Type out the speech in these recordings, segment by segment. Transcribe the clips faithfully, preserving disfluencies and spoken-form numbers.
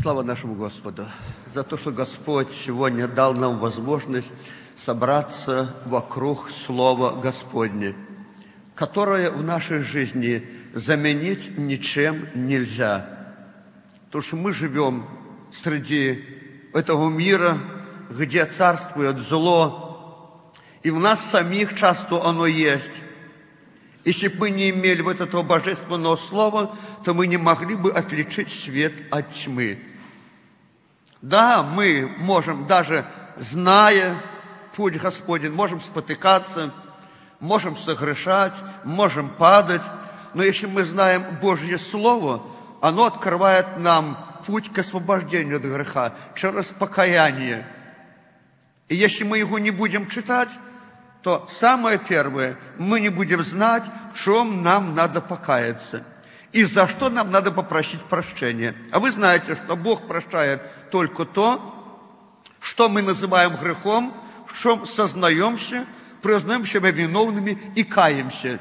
Слава нашему Господу за то, что Господь сегодня дал нам возможность собраться вокруг Слова Господне, которое в нашей жизни заменить ничем нельзя. Потому что мы живем среди этого мира, где царствует зло, и в нас самих часто оно есть. Если бы мы не имели вот этого божественного слова, то мы не могли бы отличить свет от тьмы. Да, мы можем, даже зная путь Господень, можем спотыкаться, можем согрешать, можем падать, но если мы знаем Божье Слово, оно открывает нам путь к освобождению от греха через покаяние. И если мы его не будем читать, то самое первое, мы не будем знать, в чем нам надо покаяться и за что нам надо попросить прощения. А вы знаете, что Бог прощает только то, что мы называем грехом, в чем сознаемся, признаем себя виновными и каемся.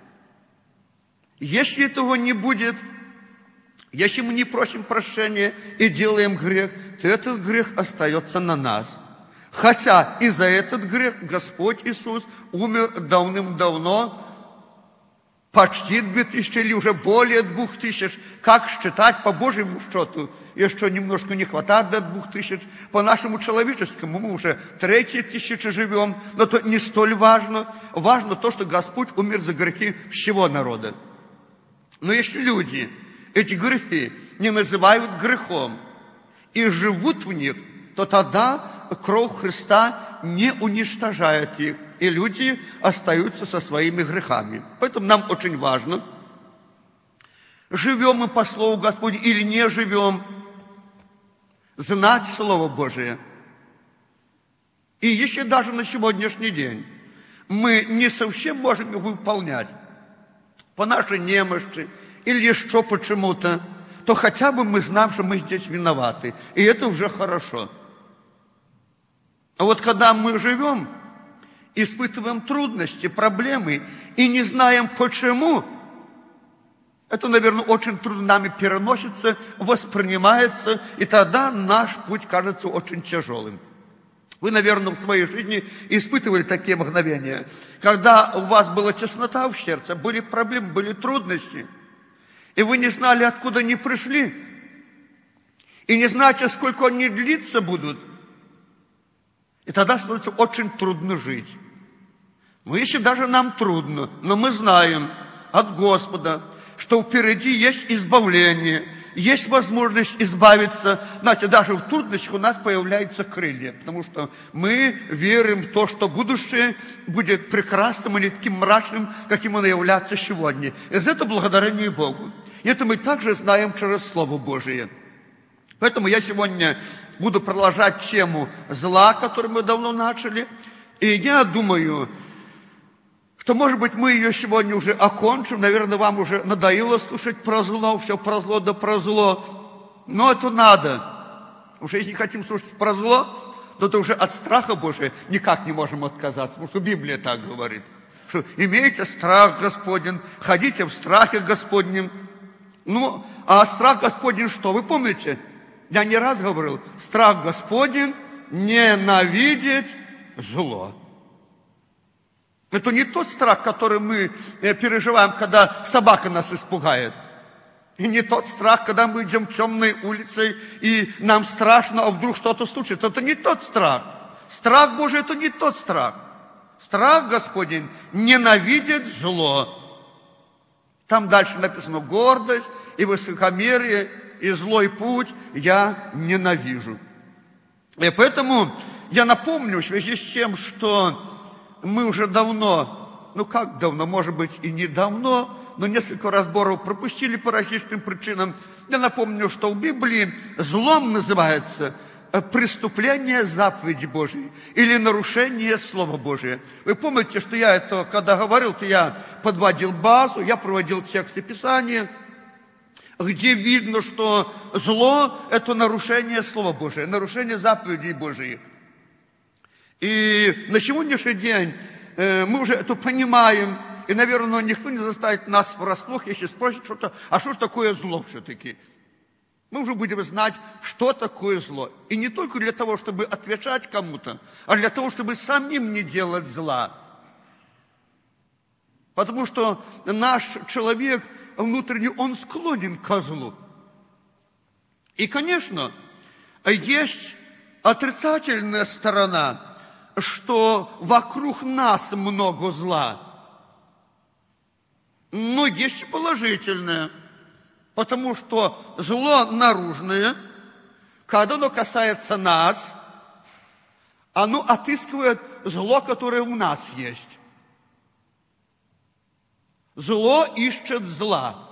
Если этого не будет, если мы не просим прощения и делаем грех, то этот грех остается на нас. Хотя и за этот грех Господь Иисус умер давным-давно, почти две тысячи или уже более двух тысяч. Как считать по Божьему счету? Еще немножко не хватает до двух тысяч. По нашему человеческому мы уже третьей тысячи живем. Но это не столь важно. Важно то, что Господь умер за грехи всего народа. Но если люди эти грехи не называют грехом и живут в них, то тогда кровь Христа не уничтожает их, и люди остаются со своими грехами. Поэтому нам очень важно, живем мы по Слову Господню или не живем, знать Слово Божие. И если даже на сегодняшний день мы не совсем можем его выполнять по нашей немощи или еще почему-то, то хотя бы мы знаем, что мы здесь виноваты. И это уже хорошо. А вот когда мы живем, испытываем трудности, проблемы и не знаем почему, это, наверное, очень трудно нами переносится, воспринимается, и тогда наш путь кажется очень тяжелым. Вы, наверное, в своей жизни испытывали такие мгновения, когда у вас была теснота в сердце, были проблемы, были трудности, и вы не знали, откуда они пришли, и не знаете, сколько они длиться будут. И тогда становится очень трудно жить. Но если даже нам трудно, но мы знаем от Господа, что впереди есть избавление, есть возможность избавиться. Знаете, даже в трудностях у нас появляются крылья, потому что мы верим в то, что будущее будет прекрасным, а не таким мрачным, каким оно является сегодня. И за это благодарение Богу. И это мы также знаем через Слово Божие. Поэтому я сегодня буду продолжать тему зла, которую мы давно начали. И я думаю, что, может быть, мы ее сегодня уже окончим. Наверное, вам уже надоело слушать про зло, все про зло да про зло. Но это надо. Уже если не хотим слушать про зло, то это уже от страха Божия никак не можем отказаться. Потому что Библия так говорит. Что имейте страх Господень, ходите в страхе Господнем. Ну, а страх Господень что? Вы помните? Я не раз говорил, страх Господень ненавидеть зло. Это не тот страх, который мы переживаем, когда собака нас испугает. И не тот страх, когда мы идем темной улицей, и нам страшно, а вдруг что-то случится. Это не тот страх. Страх Божий – это не тот страх. Страх Господень ненавидит зло. Там дальше написано гордость и высокомерие, и злой путь я ненавижу. И поэтому я напомню в связи с тем, что мы уже давно, ну как давно, может быть и не давно, но несколько разборов пропустили по различным причинам. Я напомню, что в Библии злом называется преступление заповеди Божьей или нарушение Слова Божия. Вы помните, что я это, когда говорил, то я подводил базу, я проводил тексты Писания, где видно, что зло – это нарушение Слова Божия, нарушение заповедей Божьих. И на сегодняшний день э, мы уже это понимаем, и, наверное, никто не заставит нас врасплох, если спросит что-то, а что же такое зло все-таки? мы уже будем знать, что такое зло. И не только для того, чтобы отвечать кому-то, а для того, чтобы самим не делать зла. Потому что наш человек внутренний, он склонен к злу. И, конечно, есть отрицательная сторона, что вокруг нас много зла. Но есть и положительное, потому что зло наружное, когда оно касается нас, оно отыскивает зло, которое у нас есть. Зло ищет зла.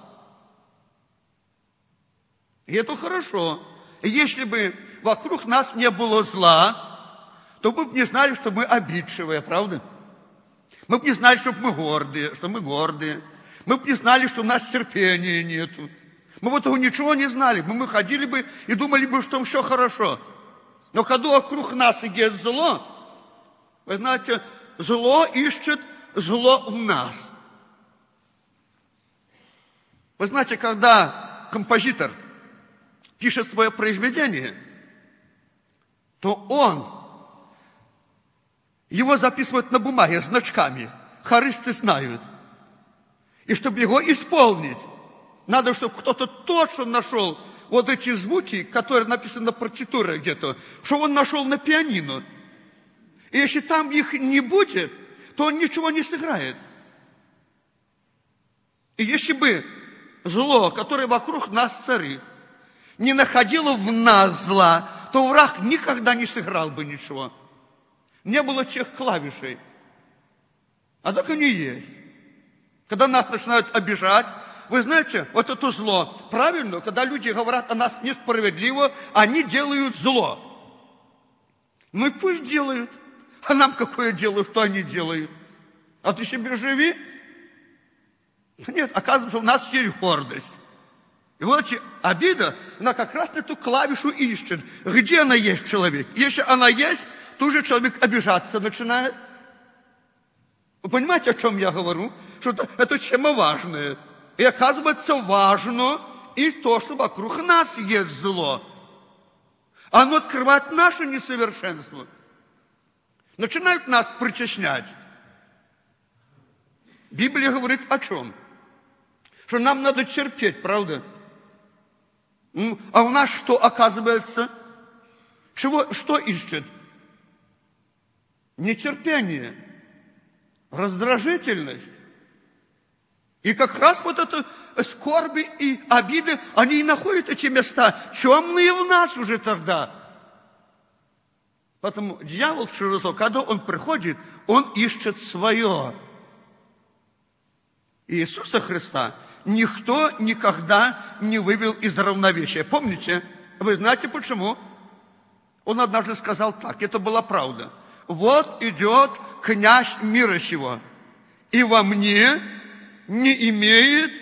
И это хорошо. Если бы вокруг нас не было зла, то мы бы не знали, что мы обидчивые, правда? Мы бы не знали, что мы гордые, что мы гордые. Мы бы не знали, что у нас терпения нету. Мы бы этого ничего не знали. Мы, мы ходили бы и думали бы, что все хорошо. Но когда вокруг нас есть зло, вы знаете, зло ищет зло в нас. Вы знаете, когда композитор пишет свое произведение, то он его записывает на бумаге значками. Хористы знают. И чтобы его исполнить, надо, чтобы кто-то точно нашел вот эти звуки, которые написаны на партитуре где-то, что он нашел на пианино. И если там их не будет, то он ничего не сыграет. И если бы зло, которое вокруг нас царит, не находило в нас зла, то враг никогда не сыграл бы ничего. Не было тех клавишей. А так они есть. Когда нас начинают обижать, вы знаете, вот это зло, правильно, когда люди говорят о нас несправедливо, они делают зло. Ну и пусть делают. А нам какое дело, что они делают? А ты себе живи? Нет, оказывается, у нас есть гордость. И вот эти обида, она как раз эту клавишу ищет. Где она есть в человеке? Если она есть, то уже человек обижаться начинает. Вы понимаете, о чем я говорю? Что это, это тема важная. И оказывается, важно и то, что вокруг нас есть зло. Оно открывает наше несовершенство. Начинают нас причащать. Библия говорит о чем? Что нам надо терпеть, правда? А у нас что оказывается? Чего, что ищет? Нетерпение, раздражительность. И как раз вот это скорби и обиды, они и находят эти места, темные в нас уже тогда. Поэтому дьявол через зло, когда он приходит, он ищет свое. Иисуса Христа никто никогда не вывел из равновесия. Помните? Вы знаете почему? Он однажды сказал так, это была правда. Вот идет князь мира сего, и во мне не имеет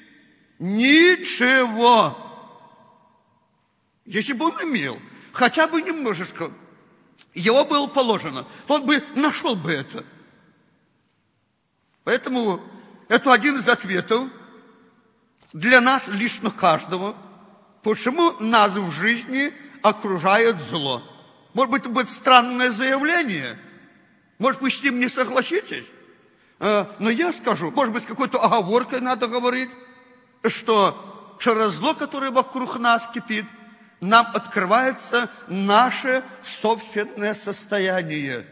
ничего. Если бы он имел хотя бы немножечко, его было положено, то он бы нашел бы это. Поэтому это один из ответов для нас, лично каждого, почему нас в жизни окружает зло. Может быть, это будет странное заявление, может, вы с ним не согласитесь, но я скажу, может быть, с какой-то оговоркой надо говорить, что через зло, которое вокруг нас кипит, нам открывается наше собственное состояние.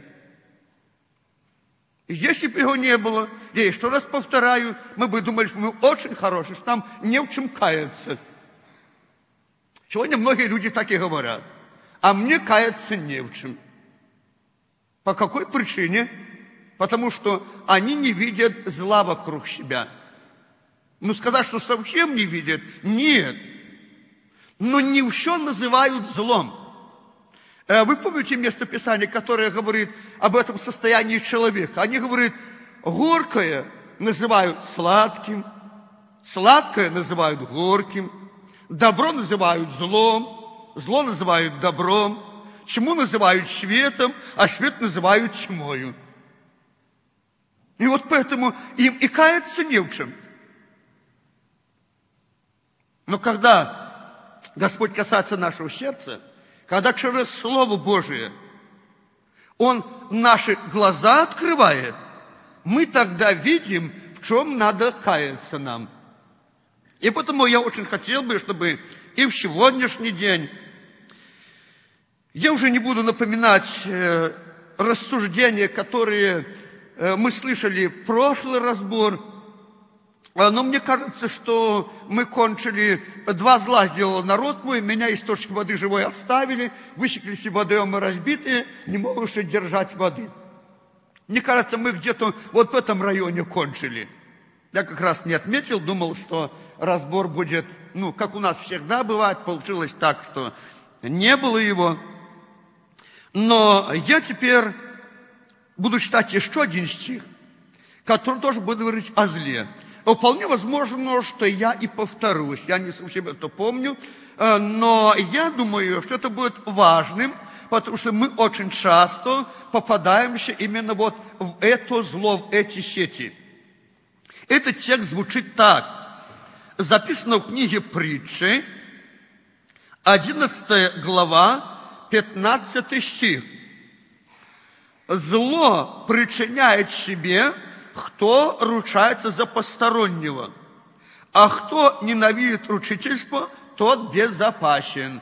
Если бы его не было, я еще раз повторяю, мы бы думали, что мы очень хорошие, что нам не в чем каяться. Сегодня многие люди так и говорят. А мне каяться не в чем. По какой причине? Потому что они не видят зла вокруг себя. Ну, сказать, что совсем не видят, нет. Но не все называют злом. Вы помните местописание, которое говорит об этом состоянии человека? Они говорят, горькое называют сладким, сладкое называют горьким, добро называют злом, зло называют добром, тьму называют светом, а свет называют тьмою. И вот поэтому им и каяться не в чем. Но когда Господь касается нашего сердца, когда через Слово Божие Он наши глаза открывает, мы тогда видим, в чем надо каяться нам. И потому я очень хотел бы, чтобы и в сегодняшний день, я уже не буду напоминать э, рассуждения, которые э, мы слышали в прошлый разбор, но мне кажется, что мы кончили, два зла сделал народ мой, меня источник воды живой оставили, высекли все водоемы разбитые, не могут держать воды. Мне кажется, мы где-то вот в этом районе кончили. Я как раз не отметил, думал, что разбор будет, ну, как у нас всегда бывает, получилось так, что не было его. Но я теперь буду читать еще один стих, который тоже будет говорить о зле. Вполне возможно, что я и повторюсь, я не совсем это помню, но я думаю, что это будет важным, потому что мы очень часто попадаемся именно вот в это зло, в эти сети. Этот текст звучит так. Записано в книге Притчи, одиннадцатая глава, пятнадцатый стих. Зло причиняет себе, кто ручается за постороннего, а кто ненавидит ручительство, тот безопасен.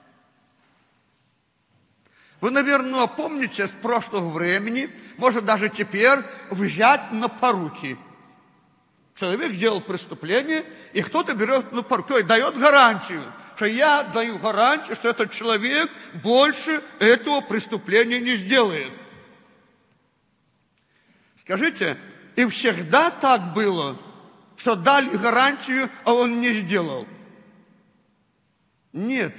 Вы, наверное, помните с прошлого времени, может даже теперь, взять на поруки. Человек сделал преступление, и кто-то берет на поруки, то есть дает гарантию, что я даю гарантию, что этот человек больше этого преступления не сделает. Скажите, и всегда так было, что дали гарантию, а он не сделал? Нет.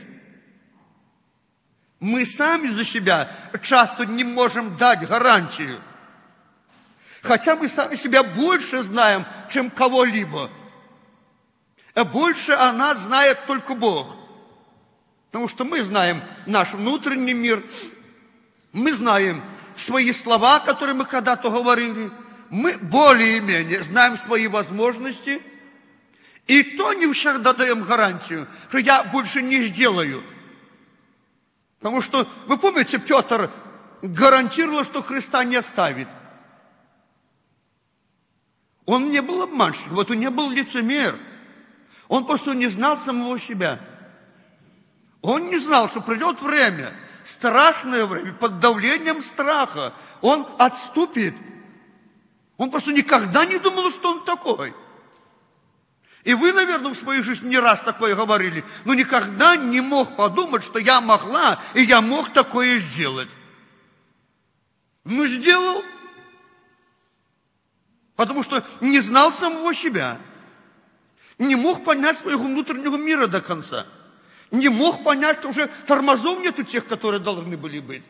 Мы сами за себя часто не можем дать гарантию. Хотя мы сами себя больше знаем, чем кого-либо. А больше о нас знает только Бог. Потому что мы знаем наш внутренний мир, мы знаем свои слова, которые мы когда-то говорили, мы более-менее знаем свои возможности, и то не всегда даем гарантию, что я больше не сделаю. Потому что, вы помните, Петр гарантировал, что Христа не оставит. Он не был обманщиком, вот он не был лицемер. Он просто не знал самого себя. Он не знал, что придет время, страшное время, под давлением страха. Он отступит. Он просто никогда не думал, что он такой. И вы, наверное, в своей жизни не раз такое говорили, но никогда не мог подумать, что я могла, и я мог такое сделать. Ну, сделал. Потому что не знал самого себя. Не мог понять своего внутреннего мира до конца. Не мог понять, что уже тормозов нет у тех, которые должны были быть.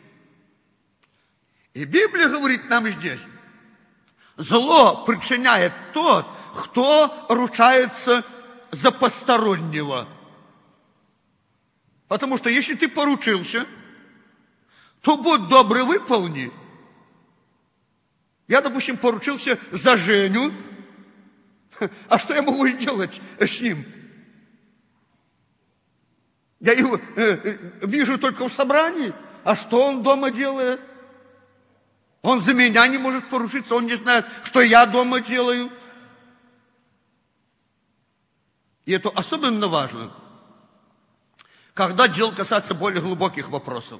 И Библия говорит нам здесь, зло причиняет тот, кто ручается за постороннего. Потому что если ты поручился, то будь добрый, выполни. Я, допустим, поручился за Женю. А что я могу сделать с ним? Я его э, вижу только в собрании. А что он дома делает? Он за меня не может поручиться, он не знает, что я дома делаю. И это особенно важно, когда дело касается более глубоких вопросов.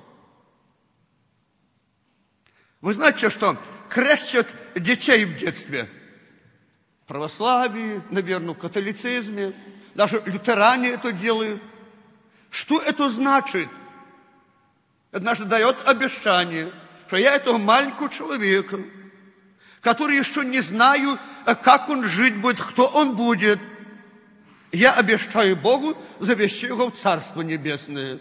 Вы знаете, что крестят детей в детстве? В православии, наверное, в католицизме, даже лютеране это делают. Что это значит? Это значит, дает обещание, что я этого маленького человека, который еще не знаю, как он жить будет, кто он будет, я обещаю Богу завести его в Царство Небесное.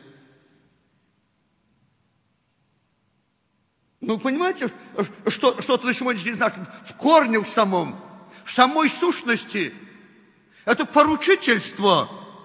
Ну, понимаете, что, что это на сегодняшний день значит? В корне в самом, в самой сущности. Это поручительство.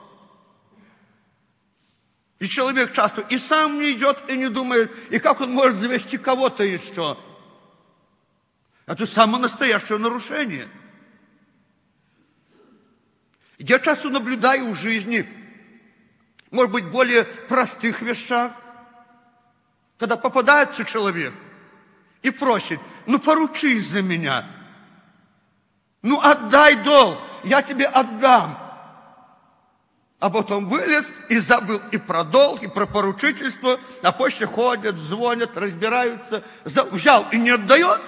И человек часто и сам не идет, и не думает, и как он может завести кого-то еще. Это самое настоящее нарушение. Я часто наблюдаю в жизни может быть, более простых вещах, когда попадается человек и просит: ну, поручись за меня, ну, отдай долг, я тебе отдам. А потом вылез и забыл и про долг, и про поручительство, а после ходят, звонят, разбираются, взял и не отдает.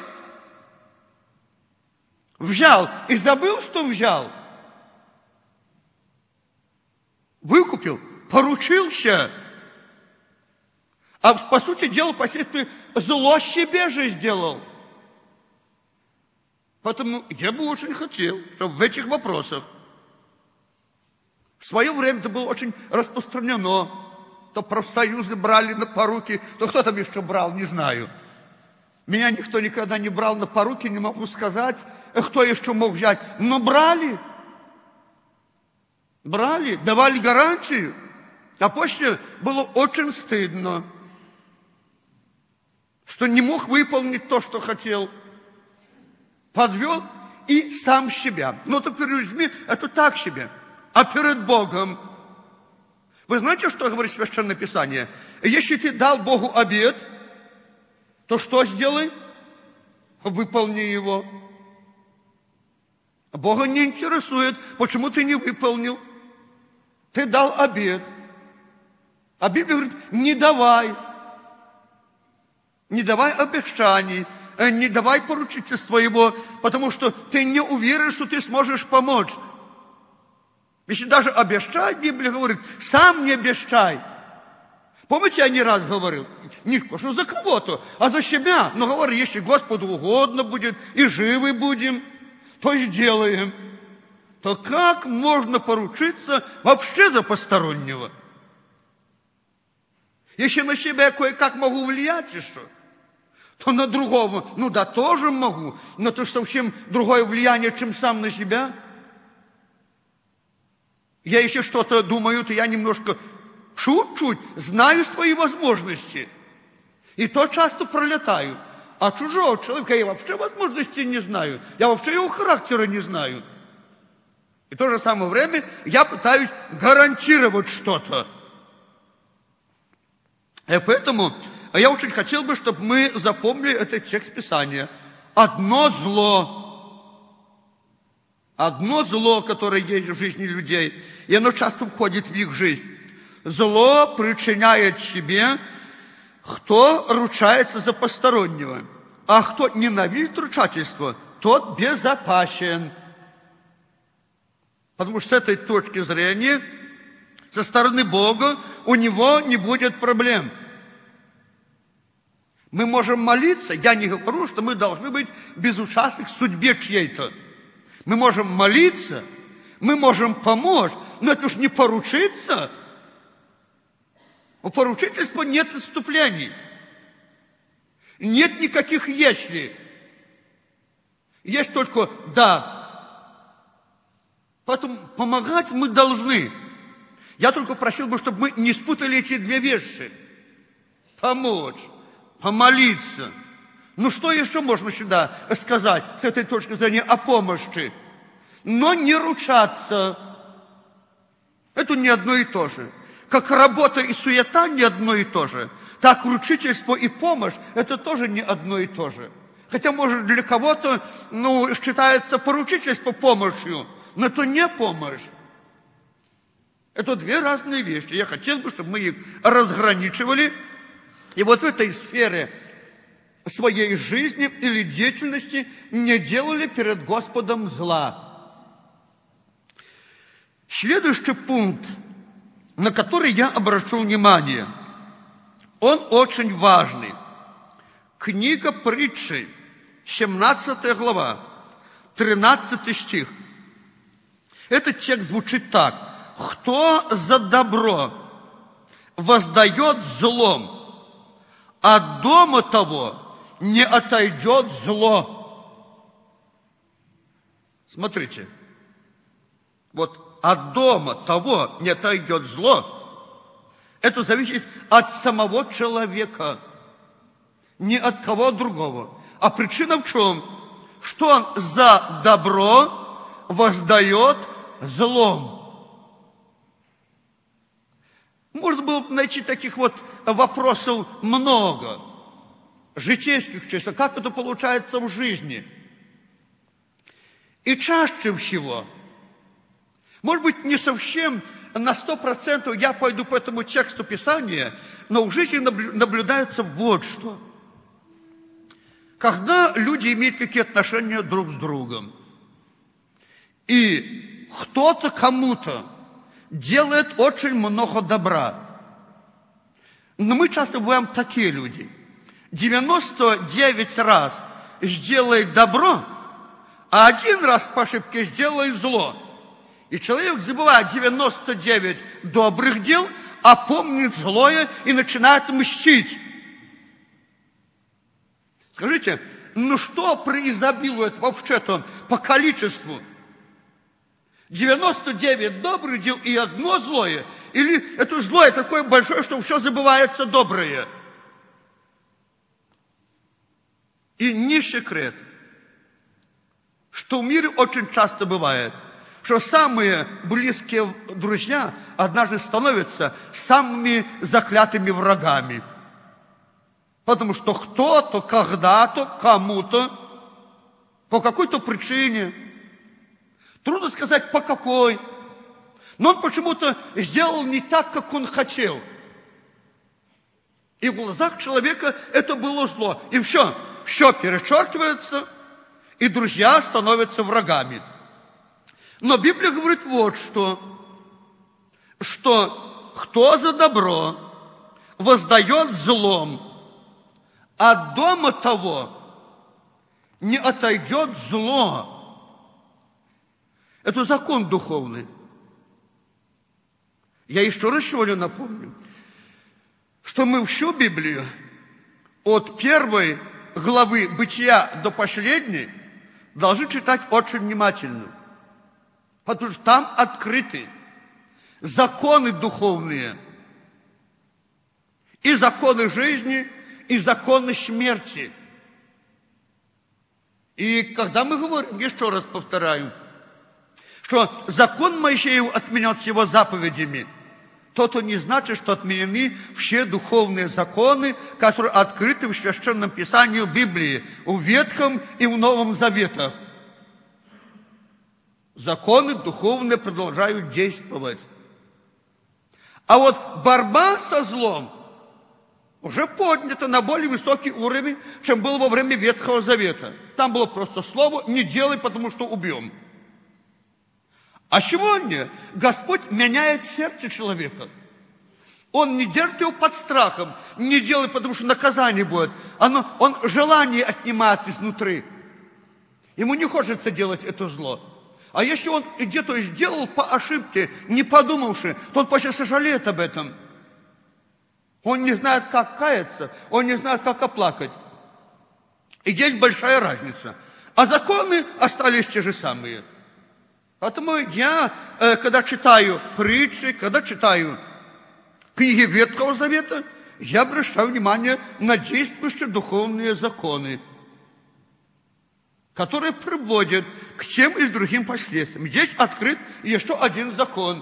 Взял и забыл, что взял. Выкупил, поручился. А по сути дела, последствия, зло себе же сделал. Поэтому я бы очень хотел, чтобы в этих вопросах, в свое время это было очень распространено, то профсоюзы брали на поруки, то кто там еще брал, не знаю. Меня никто никогда не брал на поруки, не могу сказать, кто еще мог взять. Но брали. Брали, давали гарантию. А после было очень стыдно, что не мог выполнить то, что хотел. Подвел и сам себя. Но то перед людьми это так себе. А перед Богом. Вы знаете, что говорит Священное Писание? Если ты дал Богу обет, то что сделай? Выполни его. Бога не интересует, почему ты не выполнил. Ты дал обет. А Библия говорит: не давай. Не давай обещаний, не давай поручительства его, потому что ты не уверен, что ты сможешь помочь. Если даже обещать, Библия говорит, сам не обещай. Помните, я не раз говорил, не что за кого-то, а за себя. Но говорю, если Господу угодно будет, и живы будем, то сделаем. То как можно поручиться вообще за постороннего? Если на себя я кое-как могу влиять еще, то на другого, ну да, тоже могу, но это же совсем другое влияние, чем сам на себя. Я еще что-то думаю, то я немножко чуть-чуть знаю свои возможности. И то часто пролетаю. А чужого человека я вообще возможностей не знаю. Я вообще его характера не знаю. И в то же самое время я пытаюсь гарантировать что-то. И поэтому я очень хотел бы, чтобы мы запомнили этот текст Писания. Одно зло, одно зло, которое есть в жизни людей, и оно часто входит в их жизнь. Зло причиняет себе, кто ручается за постороннего. А кто ненавидит ручательство, тот безопасен. Потому что с этой точки зрения, со стороны Бога, у него не будет проблем. Мы можем молиться, я не говорю, что мы должны быть безучастны к судьбе чьей-то. Мы можем молиться, мы можем помочь, но это уж не поручиться. У поручительства нет отступлений. Нет никаких «если». Есть только «да». Поэтому помогать мы должны. Я только просил бы, чтобы мы не спутали эти две вещи. Помочь, помолиться. Ну что еще можно сюда сказать с этой точки зрения о помощи? Но не ручаться. Это не одно и то же. Как работа и суета не одно и то же, так ручительство и помощь это тоже не одно и то же. Хотя, может, для кого-то, ну, считается поручительство помощью, но это не помощь. Это две разные вещи. Я хотел бы, чтобы мы их разграничивали. И вот в этой сфере своей жизни или деятельности не делали перед Господом зла. Следующий пункт, на который я обращу внимание, он очень важный. Книга Притчи, семнадцатая глава, тринадцатый стих. Этот текст звучит так. «Кто за добро воздает злом, от дома того не отойдет зло». Смотрите. Вот от дома того не отойдет зло. Это зависит от самого человека, не от кого другого. А причина в чем? Что он за добро воздает злом. Можно было бы найти таких вот вопросов много, житейских чисел, как это получается в жизни. И чаще всего, может быть, не совсем на сто процентов я пойду по этому тексту Писания, но в жизни наблюдается вот что. Когда люди имеют какие отношения друг с другом, и кто-то кому-то делает очень много добра, но мы часто бываем такие люди. девяносто девять раз сделает добро, а один раз по ошибке сделает зло. И человек забывает девяносто девять добрых дел, а помнит злое и начинает мстить. Скажите, ну что преизобилует вообще-то по количеству? девяносто девять добрых дел и одно злое? Или это злое такое большое, что все забывается доброе? И не секрет, что в мире очень часто бывает, что самые близкие друзья однажды становятся самыми заклятыми врагами. Потому что кто-то, когда-то, кому-то, по какой-то причине, трудно сказать по какой, но он почему-то сделал не так, как он хотел. И в глазах человека это было зло. И все, все перечеркивается, и друзья становятся врагами. Но Библия говорит вот что, что кто за добро воздает злом, от дома того не отойдет зло. Это закон духовный. Я еще раз сегодня напомню, что мы всю Библию от первой главы Бытия до последней должны читать очень внимательно. Потому что там открыты законы духовные, и законы жизни, и законы смерти. И когда мы говорим, еще раз повторяю, что закон Моисеев отменен с его заповедями, то это не значит, что отменены все духовные законы, которые открыты в Священном Писании Библии, в Ветхом и в Новом Заветах. Законы духовные продолжают действовать. А вот борьба со злом уже поднята на более высокий уровень, чем было во время Ветхого Завета. Там было просто слово «не делай, потому что убьем». А сегодня Господь меняет сердце человека. Он не держит его под страхом, не делай, потому что наказание будет. Оно, он желание отнимает изнутри. Ему не хочется делать это зло. А если он где-то сделал по ошибке, не подумавши, то он почти сожалеет об этом. Он не знает, как каяться, он не знает, как оплакать. И есть большая разница. А законы остались те же самые. Поэтому я, когда читаю притчи, когда читаю книги Ветхого Завета, я обращаю внимание на действующие духовные законы, которые приводят к тем или другим последствиям. Здесь открыт еще один закон.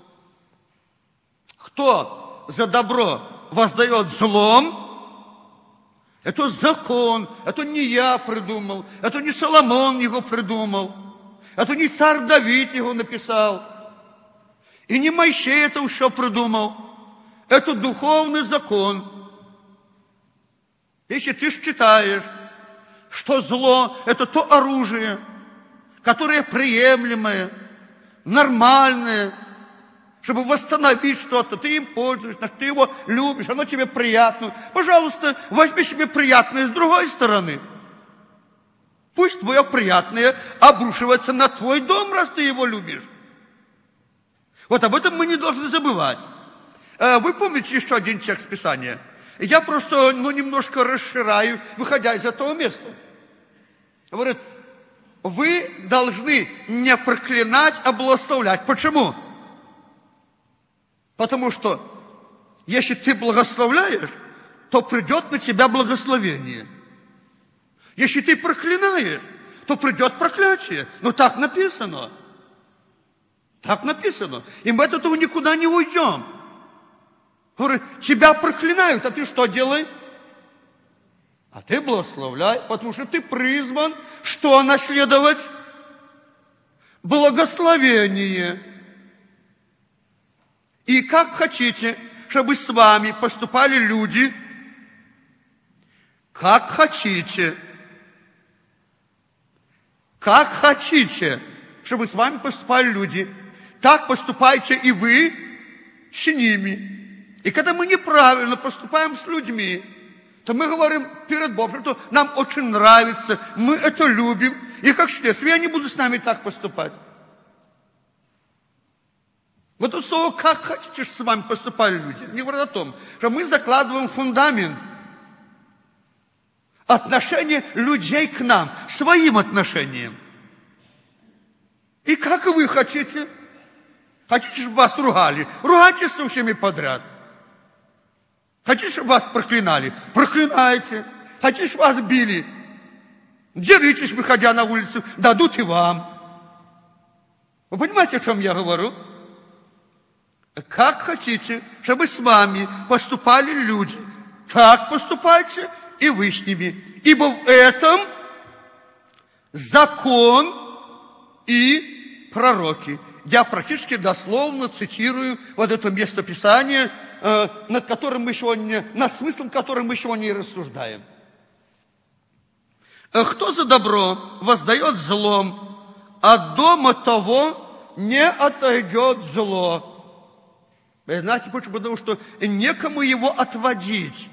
Кто за добро воздает злом, это закон, это не я придумал, это не Соломон его придумал, это не царь Давид его написал, и не Моисей это еще придумал. Это духовный закон. Если ты считаешь, что зло – это то оружие, которое приемлемое, нормальное, чтобы восстановить что-то, ты им пользуешься, ты его любишь, оно тебе приятно. Пожалуйста, возьми себе приятное с другой стороны. Пусть твое приятное обрушивается на твой дом, раз ты его любишь. Вот об этом мы не должны забывать. Вы помните еще один текст Писания? Я просто ну, немножко расширяю, выходя из этого места. Говорит, вы должны не проклинать, а благословлять. Почему? Потому что если ты благословляешь, то придет на тебя благословение. Если ты проклинаешь, то придет проклятие. Но так написано. Так написано. И мы от этого никуда не уйдем. Говорит, тебя проклинают, а ты что делай? А ты благословляй, потому что ты призван, что наследовать? Благословение. И как хотите, чтобы с вами поступали люди, как хотите, как хотите, чтобы с вами поступали люди, так поступайте и вы с ними. И когда мы неправильно поступаем с людьми, то мы говорим перед Богом, что нам очень нравится, мы это любим, и как следствие они будут с нами так поступать. Вот это слово «как хотите, чтобы с вами поступали люди» не говорит о том, что мы закладываем фундамент отношения людей к нам, своим отношением. И как вы хотите? Хотите, чтобы вас ругали? Ругайтесь со всеми подряд. Хотите, чтобы вас проклинали? Проклинайте. Хотите, чтобы вас били? Деритесь, выходя на улицу, дадут и вам. Вы понимаете, о чем я говорю? Как хотите, чтобы с вами поступали люди, так поступайте и вы с ними. Ибо в этом закон и пророки. Я практически дословно цитирую вот это местописание, над которым мы сегодня, над смыслом которым мы сегодня и рассуждаем. Кто за добро воздает злом, от дома того не отойдет зло. Вы знаете почему? Потому что некому его отводить.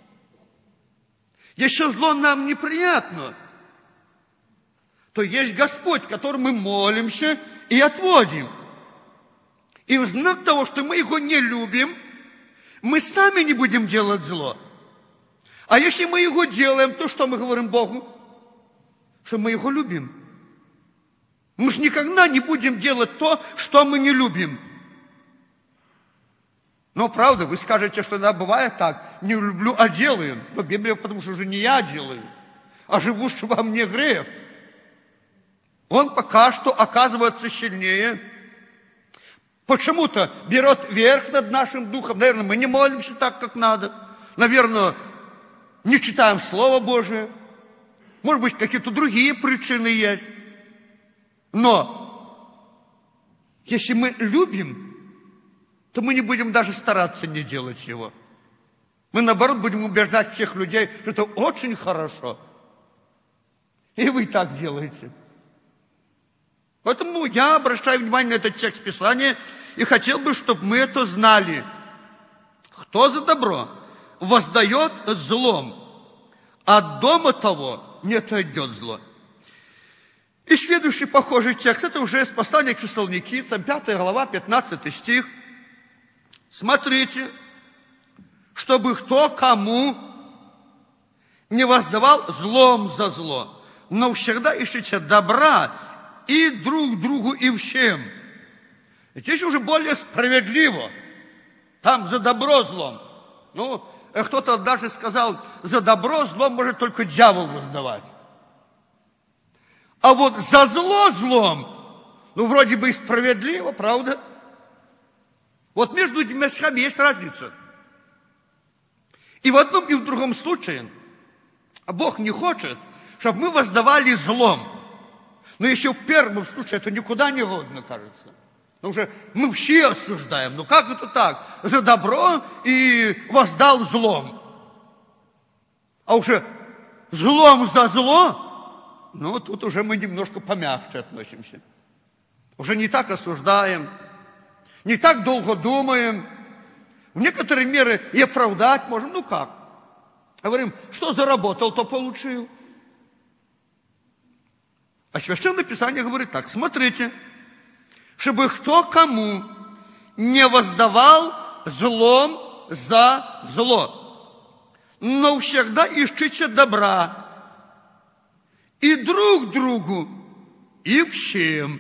Если зло нам неприятно, то есть Господь, которому мы молимся и отводим. И в знак того, что мы его не любим, мы сами не будем делать зло. А если мы его делаем, то что мы говорим Богу? Что мы его любим. Мы же никогда не будем делать то, что мы не любим. Но правда, вы скажете, что да, бывает так, не люблю, а делаю. Но Библия, потому что уже не я делаю, а живущий во мне грех. Он пока что оказывается сильнее. Почему-то берет верх над нашим духом. Наверное, мы не молимся так, как надо. Наверное, не читаем Слово Божие. Может быть, какие-то другие причины есть. Но если мы любим, то мы не будем даже стараться не делать его. Мы, наоборот, будем убеждать всех людей, что это очень хорошо. И вы так делаете. Поэтому я обращаю внимание на этот текст Писания и хотел бы, чтобы мы это знали. Кто за добро воздает злом, от дома того не отойдет зло. И следующий похожий текст, это уже из послания к Фессалоникийцам, пятая глава, пятнадцатый стих. Смотрите, чтобы кто кому не воздавал злом за зло, но всегда ищите добра и друг другу, и всем. И здесь уже более справедливо. Там за добро злом. Ну, кто-то даже сказал, за добро злом может только дьявол воздавать. А вот за зло злом, ну, вроде бы и справедливо, правда? Вот между этими стихами есть разница. И в одном, и в другом случае Бог не хочет, чтобы мы воздавали злом. Но еще в первом случае это никуда не годно, кажется. Но уже мы все осуждаем. Ну как это так? За добро и воздал злом. А уже злом за зло, ну тут уже мы немножко помягче относимся. Уже не так осуждаем. Не так долго думаем. В некоторые меры и оправдать можем. Ну как? Говорим, что заработал, то получил. А Священное Писание говорит так. Смотрите, чтобы кто кому не воздавал злом за зло, но всегда ищите добра и друг другу, и всем.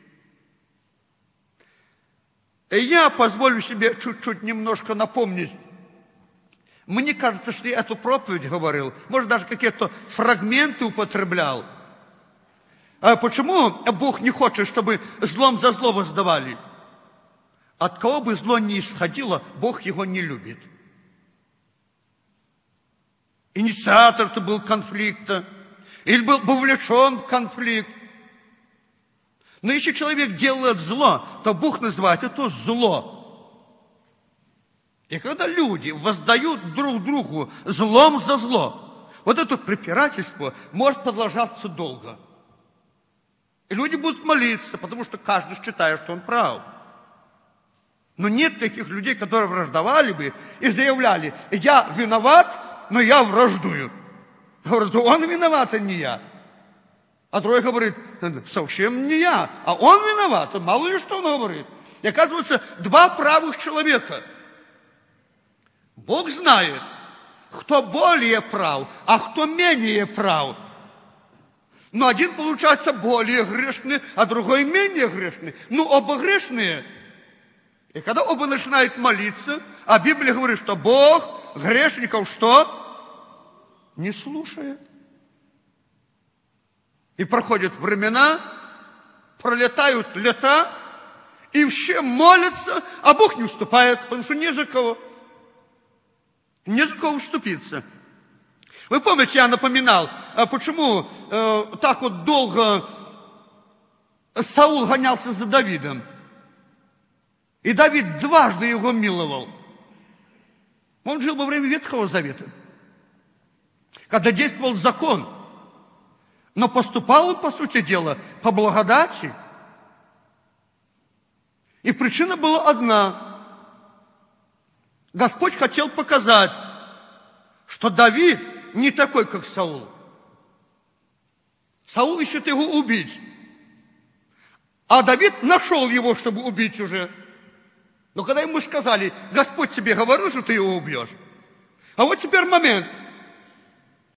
Я позволю себе чуть-чуть немножко напомнить. Мне кажется, что я эту проповедь говорил, может, даже какие-то фрагменты употреблял. А почему Бог не хочет, чтобы злом за зло воздавали? от кого бы зло ни исходило, Бог его не любит. Инициатор-то был конфликта, или был вовлечен в конфликт. Но если человек делает зло, то Бог называет это зло. И когда люди воздают друг другу злом за зло, вот это препирательство может продолжаться долго. И люди будут молиться, потому что каждый считает, что он прав. Но нет таких людей, которые враждовали бы и заявляли: я виноват, но я враждую. Говорят, он виноват, а не я. А другой говорит, совсем не я, а он виноват. Мало ли что он говорит. И оказывается, два правых человека. Бог знает, кто более прав, а кто менее прав. Но один, получается, более грешный, а другой менее грешный. Ну, оба грешные. И когда оба начинают молиться, а Библия говорит, что Бог грешников что? Не слушает. И проходят времена, пролетают лета, и все молятся, а Бог не уступает, потому что не за кого. Не за кого вступиться. Вы помните, я напоминал, почему э, так вот долго Саул гонялся за Давидом. И Давид дважды его миловал. Он жил во время Ветхого Завета, когда действовал закон. Но поступал он, по сути дела, по благодати. И причина была одна. Господь хотел показать, что Давид не такой, как Саул. Саул ищет его убить. А Давид нашел его, чтобы убить уже. Но когда ему сказали: Господь тебе говорил, что ты его убьешь. А вот теперь момент.